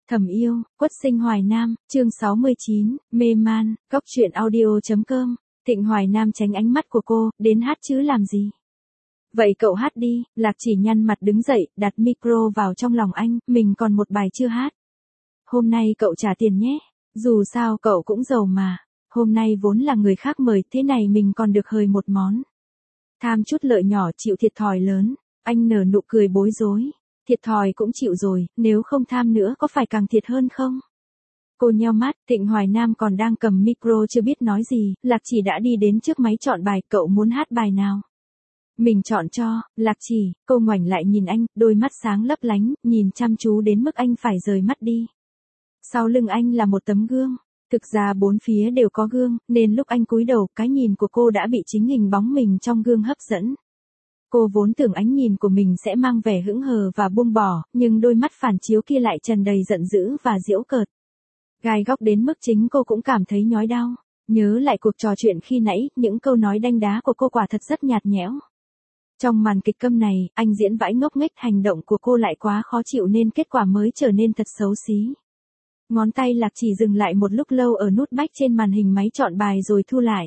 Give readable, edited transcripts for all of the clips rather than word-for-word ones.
Thầm yêu, Quất Sinh Hoài Nam, chương 69, mê man, góc truyện audio.com. Thịnh Hoài Nam tránh ánh mắt của cô, đến hát chứ làm gì. Vậy cậu hát đi, Lạc Chỉ nhăn mặt đứng dậy, đặt micro vào trong lòng anh, mình còn một bài chưa hát. Hôm nay cậu trả tiền nhé, dù sao cậu cũng giàu mà, hôm nay vốn là người khác mời, thế này mình còn được hời một món. Tham chút lợi nhỏ chịu thiệt thòi lớn, anh nở nụ cười bối rối. Thiệt thòi cũng chịu rồi, nếu không tham nữa có phải càng thiệt hơn không? Cô nheo mắt, Thịnh Hoài Nam còn đang cầm micro chưa biết nói gì, Lạc Chỉ đã đi đến trước máy chọn bài, cậu muốn hát bài nào? Mình chọn cho, Lạc Chỉ, cô ngoảnh lại nhìn anh, đôi mắt sáng lấp lánh, nhìn chăm chú đến mức anh phải rời mắt đi. Sau lưng anh là một tấm gương, thực ra bốn phía đều có gương, nên lúc anh cúi đầu, cái nhìn của cô đã bị chính hình bóng mình trong gương hấp dẫn. Cô vốn tưởng ánh nhìn của mình sẽ mang vẻ hững hờ và buông bỏ, nhưng đôi mắt phản chiếu kia lại tràn đầy giận dữ và giễu cợt. Gai góc đến mức chính cô cũng cảm thấy nhói đau. Nhớ lại cuộc trò chuyện khi nãy, những câu nói đanh đá của cô quả thật rất nhạt nhẽo. Trong màn kịch câm này, anh diễn vãi ngốc nghếch, hành động của cô lại quá khó chịu nên kết quả mới trở nên thật xấu xí. Ngón tay Lạc Chỉ dừng lại một lúc lâu ở nút bách trên màn hình máy chọn bài rồi thu lại.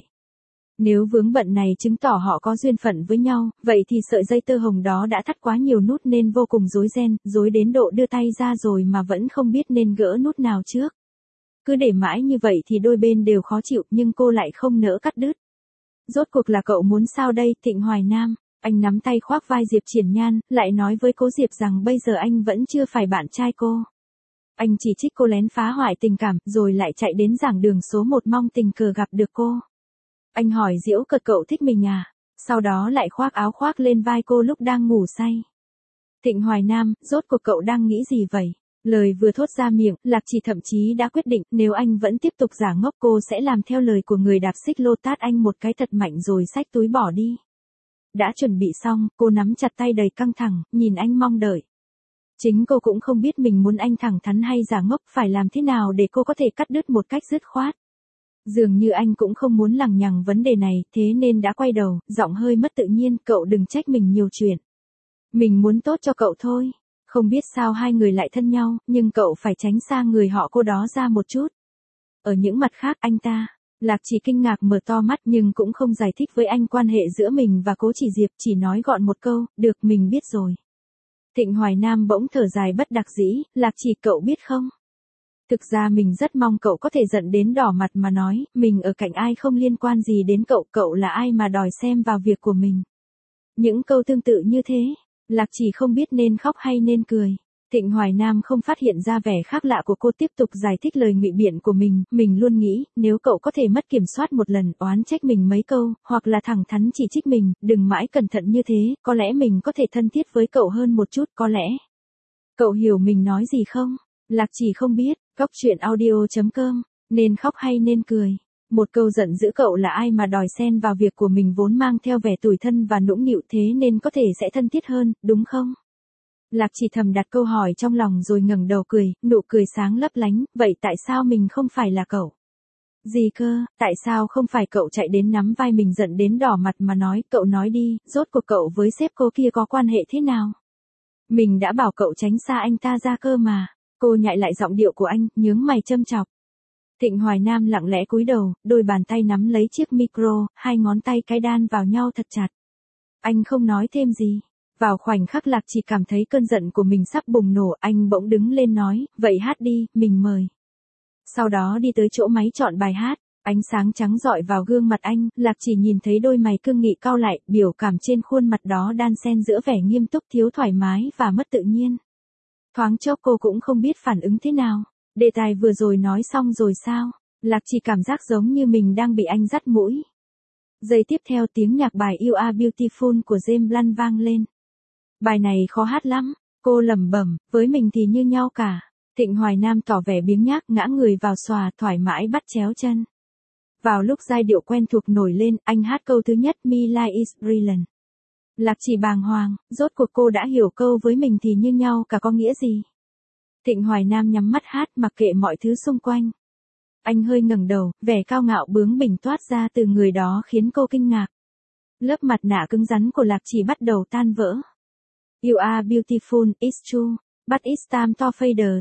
Nếu vướng bận này chứng tỏ họ có duyên phận với nhau, vậy thì sợi dây tơ hồng đó đã thắt quá nhiều nút nên vô cùng rối ren, rối đến độ đưa tay ra rồi mà vẫn không biết nên gỡ nút nào trước. Cứ để mãi như vậy thì đôi bên đều khó chịu, nhưng cô lại không nỡ cắt đứt. Rốt cuộc là cậu muốn sao đây, Thịnh Hoài Nam? Anh nắm tay khoác vai Diệp Triển Nhan, lại nói với Cố Diệp rằng bây giờ anh vẫn chưa phải bạn trai cô. Anh chỉ trích cô lén phá hoại tình cảm, rồi lại chạy đến giảng đường số 1 mong tình cờ gặp được cô. Anh hỏi giễu cợt cậu thích mình à? Sau đó lại khoác áo khoác lên vai cô lúc đang ngủ say. Thịnh Hoài Nam, rốt cuộc cậu đang nghĩ gì vậy? Lời vừa thốt ra miệng, Lạc Chỉ thậm chí đã quyết định nếu anh vẫn tiếp tục giả ngốc cô sẽ làm theo lời của người đạp xích lô, tát anh một cái thật mạnh rồi xách túi bỏ đi. Đã chuẩn bị xong, cô nắm chặt tay đầy căng thẳng, nhìn anh mong đợi. Chính cô cũng không biết mình muốn anh thẳng thắn hay giả ngốc, phải làm thế nào để cô có thể cắt đứt một cách dứt khoát. Dường như anh cũng không muốn lằng nhằng vấn đề này, thế nên đã quay đầu, giọng hơi mất tự nhiên, cậu đừng trách mình nhiều chuyện. Mình muốn tốt cho cậu thôi. Không biết sao hai người lại thân nhau, nhưng cậu phải tránh xa người họ cô đó ra một chút. Ở những mặt khác anh ta, Lạc Chỉ kinh ngạc mở to mắt nhưng cũng không giải thích với anh quan hệ giữa mình và Cố Chỉ Diệp, chỉ nói gọn một câu, được mình biết rồi. Thịnh Hoài Nam bỗng thở dài bất đắc dĩ, Lạc Chỉ cậu biết không? Thực ra mình rất mong cậu có thể giận đến đỏ mặt mà nói, mình ở cạnh ai không liên quan gì đến cậu, cậu là ai mà đòi xem vào việc của mình. Những câu tương tự như thế, Lạc Chỉ không biết nên khóc hay nên cười. Thịnh Hoài Nam không phát hiện ra vẻ khác lạ của cô, tiếp tục giải thích lời ngụy biện của mình luôn nghĩ, nếu cậu có thể mất kiểm soát một lần, oán trách mình mấy câu, hoặc là thẳng thắn chỉ trích mình, đừng mãi cẩn thận như thế, có lẽ mình có thể thân thiết với cậu hơn một chút, có lẽ. Cậu hiểu mình nói gì không? Lạc Chỉ không biết, góc truyện audio.com, nên khóc hay nên cười. Một câu giận dữ cậu là ai mà đòi xen vào việc của mình vốn mang theo vẻ tủi thân và nũng nịu, thế nên có thể sẽ thân thiết hơn, đúng không? Lạc Chỉ thầm đặt câu hỏi trong lòng rồi ngẩng đầu cười, nụ cười sáng lấp lánh, vậy tại sao mình không phải là cậu? Gì cơ, tại sao không phải cậu? Chạy đến nắm vai mình giận đến đỏ mặt mà nói, cậu nói đi, rốt cuộc cậu với sếp cô kia có quan hệ thế nào? Mình đã bảo cậu tránh xa anh ta ra cơ mà. Cô nhại lại giọng điệu của anh, nhướng mày châm chọc. Thịnh Hoài Nam lặng lẽ cúi đầu, đôi bàn tay nắm lấy chiếc micro, hai ngón tay cái đan vào nhau thật chặt. Anh không nói thêm gì. Vào khoảnh khắc Lạc Chỉ cảm thấy cơn giận của mình sắp bùng nổ, anh bỗng đứng lên nói, vậy hát đi, mình mời. Sau đó đi tới chỗ máy chọn bài hát, ánh sáng trắng rọi vào gương mặt anh, Lạc Chỉ nhìn thấy đôi mày cương nghị cau lại, biểu cảm trên khuôn mặt đó đan xen giữa vẻ nghiêm túc thiếu thoải mái và mất tự nhiên. Thoáng chốc cô cũng không biết phản ứng thế nào. Đề tài vừa rồi nói xong rồi sao? Lạc Chỉ cảm giác giống như mình đang bị anh dắt mũi. Giây tiếp theo tiếng nhạc bài You Are Beautiful của James Blunt vang lên. Bài này khó hát lắm, cô lẩm bẩm, với mình thì như nhau cả. Thịnh Hoài Nam tỏ vẻ biếng nhác, ngã người vào xòa, thoải mái bắt chéo chân. Vào lúc giai điệu quen thuộc nổi lên, anh hát câu thứ nhất, My Life is Brilliant. Lạc Chỉ bàng hoàng, rốt cuộc cô đã hiểu câu với mình thì như nhau cả có nghĩa gì. Thịnh Hoài Nam nhắm mắt hát mặc kệ mọi thứ xung quanh. Anh hơi ngẩng đầu, vẻ cao ngạo bướng bỉnh toát ra từ người đó khiến cô kinh ngạc. Lớp mặt nạ cứng rắn của Lạc Chỉ bắt đầu tan vỡ. You are beautiful, it's true, but it's time to fade chút.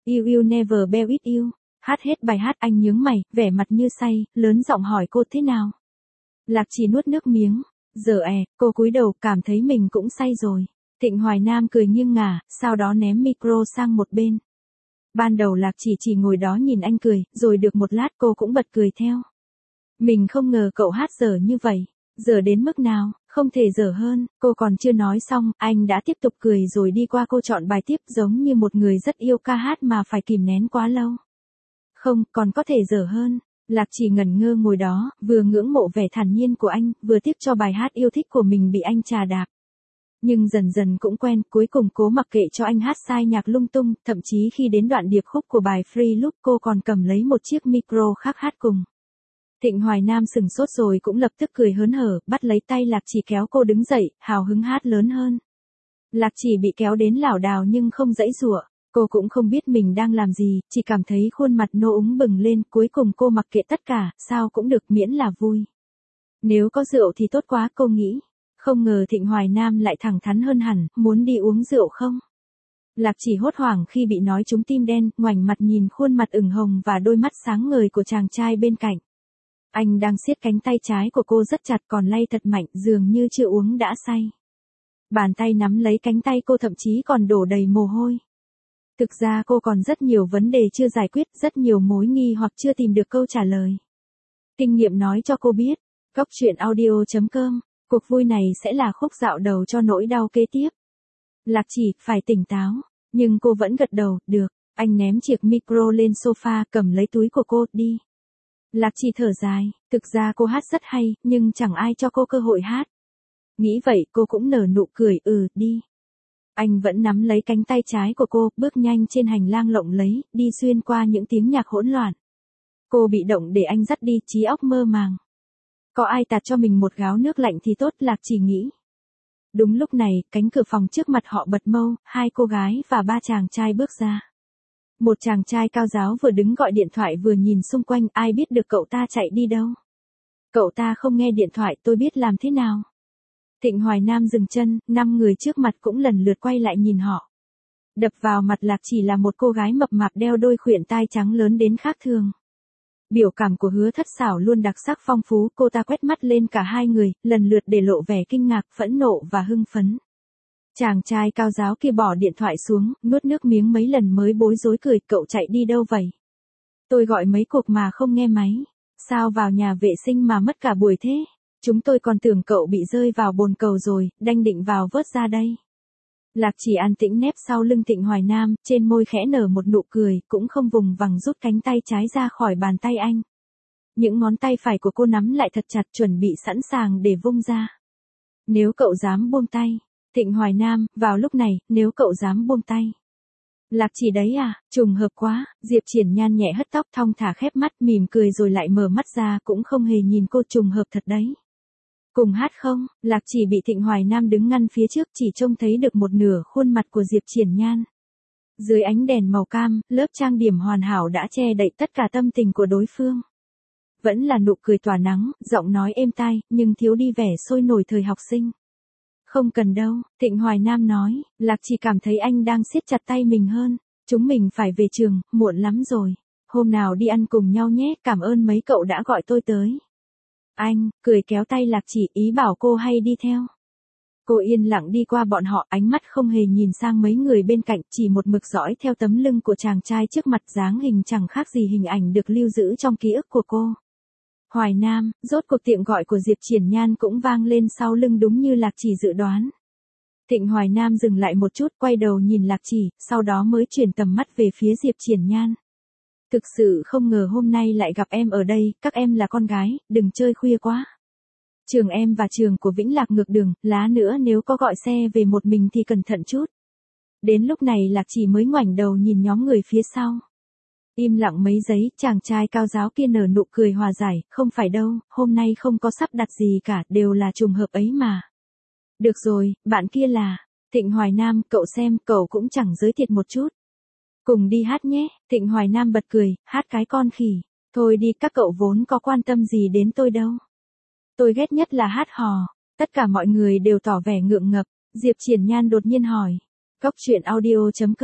You will never be with you. Hát hết bài hát anh nhướng mày, vẻ mặt như say, lớn giọng hỏi cô thế nào. Lạc Chỉ nuốt nước miếng. Giờ cô cúi đầu cảm thấy mình cũng say rồi. Thịnh Hoài Nam cười nghiêng ngả, sau đó ném micro sang một bên. Ban đầu Lạc Chỉ ngồi đó nhìn anh cười, rồi được một lát cô cũng bật cười theo. Mình không ngờ cậu hát dở như vậy. Dở đến mức nào, không thể dở hơn, cô còn chưa nói xong, anh đã tiếp tục cười rồi đi qua cô chọn bài tiếp giống như một người rất yêu ca hát mà phải kìm nén quá lâu. Không, còn có thể dở hơn. Lạc Chỉ ngẩn ngơ ngồi đó, vừa ngưỡng mộ vẻ thản nhiên của anh, vừa tiếc cho bài hát yêu thích của mình bị anh chà đạp. Nhưng dần dần cũng quen, cuối cùng cố mặc kệ cho anh hát sai nhạc lung tung, thậm chí khi đến đoạn điệp khúc của bài Free Loop cô còn cầm lấy một chiếc micro khác hát cùng. Thịnh Hoài Nam sừng sốt rồi cũng lập tức cười hớn hở, bắt lấy tay Lạc Chỉ kéo cô đứng dậy, hào hứng hát lớn hơn. Lạc Chỉ bị kéo đến lảo đảo nhưng không giãy giụa. Cô cũng không biết mình đang làm gì, chỉ cảm thấy khuôn mặt nô úng bừng lên, cuối cùng cô mặc kệ tất cả, sao cũng được miễn là vui. Nếu có rượu thì tốt quá, cô nghĩ. Không ngờ Thịnh Hoài Nam lại thẳng thắn hơn hẳn, muốn đi uống rượu không? Lạc Chỉ hốt hoảng khi bị nói trúng tim đen, ngoảnh mặt nhìn khuôn mặt ửng hồng và đôi mắt sáng ngời của chàng trai bên cạnh. Anh đang siết cánh tay trái của cô rất chặt còn lay thật mạnh, dường như chưa uống đã say. Bàn tay nắm lấy cánh tay cô thậm chí còn đổ đầy mồ hôi. Thực ra cô còn rất nhiều vấn đề chưa giải quyết, rất nhiều mối nghi hoặc chưa tìm được câu trả lời. Kinh nghiệm nói cho cô biết, Góc Chuyện Audio.com, cuộc vui này sẽ là khúc dạo đầu cho nỗi đau kế tiếp. Lạc Chỉ phải tỉnh táo, nhưng cô vẫn gật đầu, được, anh ném chiếc micro lên sofa cầm lấy túi của cô, đi. Lạc Chỉ thở dài, thực ra cô hát rất hay, nhưng chẳng ai cho cô cơ hội hát. Nghĩ vậy cô cũng nở nụ cười, đi. Anh vẫn nắm lấy cánh tay trái của cô, bước nhanh trên hành lang lộng lẫy, đi xuyên qua những tiếng nhạc hỗn loạn. Cô bị động để anh dắt đi, trí óc mơ màng. Có ai tạt cho mình một gáo nước lạnh thì tốt, Lạc Chỉ nghĩ. Đúng lúc này, cánh cửa phòng trước mặt họ bật mâu, 2 cô gái và 3 chàng trai bước ra. Một chàng trai cao ráo vừa đứng gọi điện thoại vừa nhìn xung quanh, ai biết được cậu ta chạy đi đâu. Cậu ta không nghe điện thoại, tôi biết làm thế nào. Thịnh Hoài Nam dừng chân, 5 người trước mặt cũng lần lượt quay lại nhìn họ. Đập vào mặt Lạc Chỉ là một cô gái mập mạp đeo đôi khuyển tai trắng lớn đến khác thường. Biểu cảm của Hứa Thất Xảo luôn đặc sắc phong phú, cô ta quét mắt lên cả hai người, lần lượt để lộ vẻ kinh ngạc, phẫn nộ và hưng phấn. Chàng trai cao ráo kia bỏ điện thoại xuống, nuốt nước miếng mấy lần mới bối rối cười, cậu chạy đi đâu vậy? Tôi gọi mấy cuộc mà không nghe máy. Sao vào nhà vệ sinh mà mất cả buổi thế? Chúng tôi còn tưởng cậu bị rơi vào bồn cầu rồi, đanh định vào vớt ra đây. Lạc Chỉ an tĩnh nép sau lưng Thịnh Hoài Nam, trên môi khẽ nở một nụ cười, cũng không vùng vằng rút cánh tay trái ra khỏi bàn tay anh. Những ngón tay phải của cô nắm lại thật chặt, chuẩn bị sẵn sàng để vung ra. Nếu cậu dám buông tay. Thịnh Hoài Nam, vào lúc này, nếu cậu dám buông tay. Lạc Chỉ đấy à, trùng hợp quá, Diệp Triển Nhan nhẹ hất tóc thong thả khép mắt mỉm cười rồi lại mở mắt ra, cũng không hề nhìn cô, trùng hợp thật đấy. Cùng hát không? Lạc Chỉ bị Thịnh Hoài Nam đứng ngăn phía trước, chỉ trông thấy được một nửa khuôn mặt của Diệp Triển Nhan. Dưới ánh đèn màu cam, lớp trang điểm hoàn hảo đã che đậy tất cả tâm tình của đối phương. Vẫn là nụ cười tỏa nắng, giọng nói êm tai, nhưng thiếu đi vẻ sôi nổi thời học sinh. Không cần đâu, Thịnh Hoài Nam nói, Lạc Chỉ cảm thấy anh đang siết chặt tay mình hơn. Chúng mình phải về trường, muộn lắm rồi. Hôm nào đi ăn cùng nhau nhé, cảm ơn mấy cậu đã gọi tôi tới. Anh, cười kéo tay Lạc Chỉ, ý bảo cô hay đi theo. Cô yên lặng đi qua bọn họ, ánh mắt không hề nhìn sang mấy người bên cạnh, chỉ một mực dõi theo tấm lưng của chàng trai trước mặt, dáng hình chẳng khác gì hình ảnh được lưu giữ trong ký ức của cô. Hoài Nam, rốt cuộc tiệm gọi của Diệp Triển Nhan cũng vang lên sau lưng đúng như Lạc Chỉ dự đoán. Thịnh Hoài Nam dừng lại một chút, quay đầu nhìn Lạc Chỉ, sau đó mới chuyển tầm mắt về phía Diệp Triển Nhan. Thực sự không ngờ hôm nay lại gặp em ở đây, các em là con gái, đừng chơi khuya quá. Trường em và trường của Vĩnh Lạc ngược đường, lá nữa nếu có gọi xe về một mình thì cẩn thận chút. Đến lúc này Lạc Chỉ mới ngoảnh đầu nhìn nhóm người phía sau. Im lặng mấy giây, chàng trai cao ráo kia nở nụ cười hòa giải, không phải đâu, hôm nay không có sắp đặt gì cả, đều là trùng hợp ấy mà. Được rồi, bạn kia là, Thịnh Hoài Nam, cậu xem, cậu cũng chẳng giới thiệu một chút. Cùng đi hát nhé, Thịnh Hoài Nam bật cười, hát cái con khỉ, thôi đi, các cậu vốn có quan tâm gì đến tôi đâu. Tôi ghét nhất là hát hò, tất cả mọi người đều tỏ vẻ ngượng ngập, Diệp Triển Nhan đột nhiên hỏi. Góc Chuyện Audio.com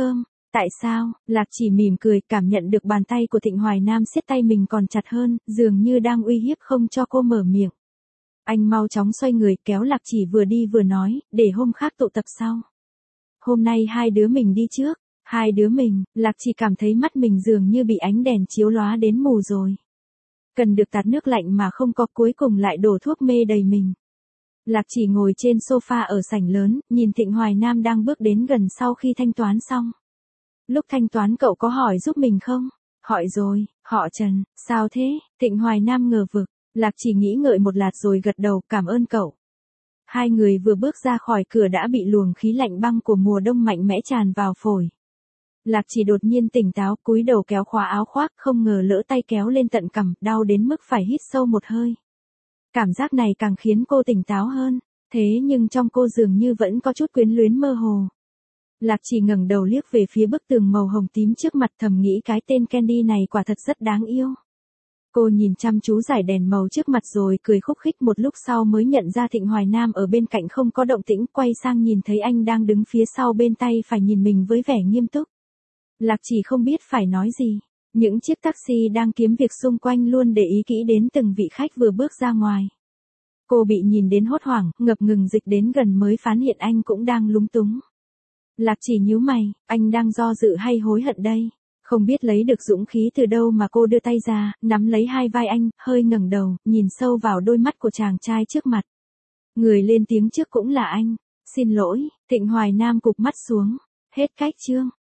Tại sao? Lạc Chỉ mỉm cười, cảm nhận được bàn tay của Thịnh Hoài Nam siết tay mình còn chặt hơn, dường như đang uy hiếp không cho cô mở miệng. Anh mau chóng xoay người kéo Lạc Chỉ vừa đi vừa nói, để hôm khác tụ tập sau. Hôm nay hai đứa mình đi trước. Hai đứa mình, Lạc Chỉ cảm thấy mắt mình dường như bị ánh đèn chiếu lóa đến mù rồi. Cần được tạt nước lạnh mà không có, cuối cùng lại đổ thuốc mê đầy mình. Lạc Chỉ ngồi trên sofa ở sảnh lớn, nhìn Thịnh Hoài Nam đang bước đến gần sau khi thanh toán xong. Lúc thanh toán cậu có hỏi giúp mình không? Hỏi rồi, họ Trần, sao thế? Thịnh Hoài Nam ngờ vực, Lạc Chỉ nghĩ ngợi một lát rồi gật đầu, cảm ơn cậu. Hai người vừa bước ra khỏi cửa đã bị luồng khí lạnh băng của mùa đông mạnh mẽ tràn vào phổi. Lạc Chỉ đột nhiên tỉnh táo, cúi đầu kéo khóa áo khoác, không ngờ lỡ tay kéo lên tận cằm, đau đến mức phải hít sâu một hơi. Cảm giác này càng khiến cô tỉnh táo hơn, thế nhưng trong cô dường như vẫn có chút quyến luyến mơ hồ. Lạc Chỉ ngẩng đầu liếc về phía bức tường màu hồng tím trước mặt, thầm nghĩ cái tên Candy này quả thật rất đáng yêu. Cô nhìn chăm chú dải đèn màu trước mặt rồi cười khúc khích, một lúc sau mới nhận ra Thịnh Hoài Nam ở bên cạnh không có động tĩnh, quay sang nhìn thấy anh đang đứng phía sau bên tay phải nhìn mình với vẻ nghiêm túc. Lạc Chỉ không biết phải nói gì. Những chiếc taxi đang kiếm việc xung quanh luôn để ý kỹ đến từng vị khách vừa bước ra ngoài. Cô bị nhìn đến hốt hoảng, ngập ngừng dịch đến gần mới phát hiện anh cũng đang lúng túng. Lạc Chỉ nhíu mày, anh đang do dự hay hối hận đây? Không biết lấy được dũng khí từ đâu mà cô đưa tay ra, nắm lấy hai vai anh, hơi ngẩng đầu, nhìn sâu vào đôi mắt của chàng trai trước mặt. Người lên tiếng trước cũng là anh. Xin lỗi, Thịnh Hoài Nam cụp mắt xuống. Hết cách chương.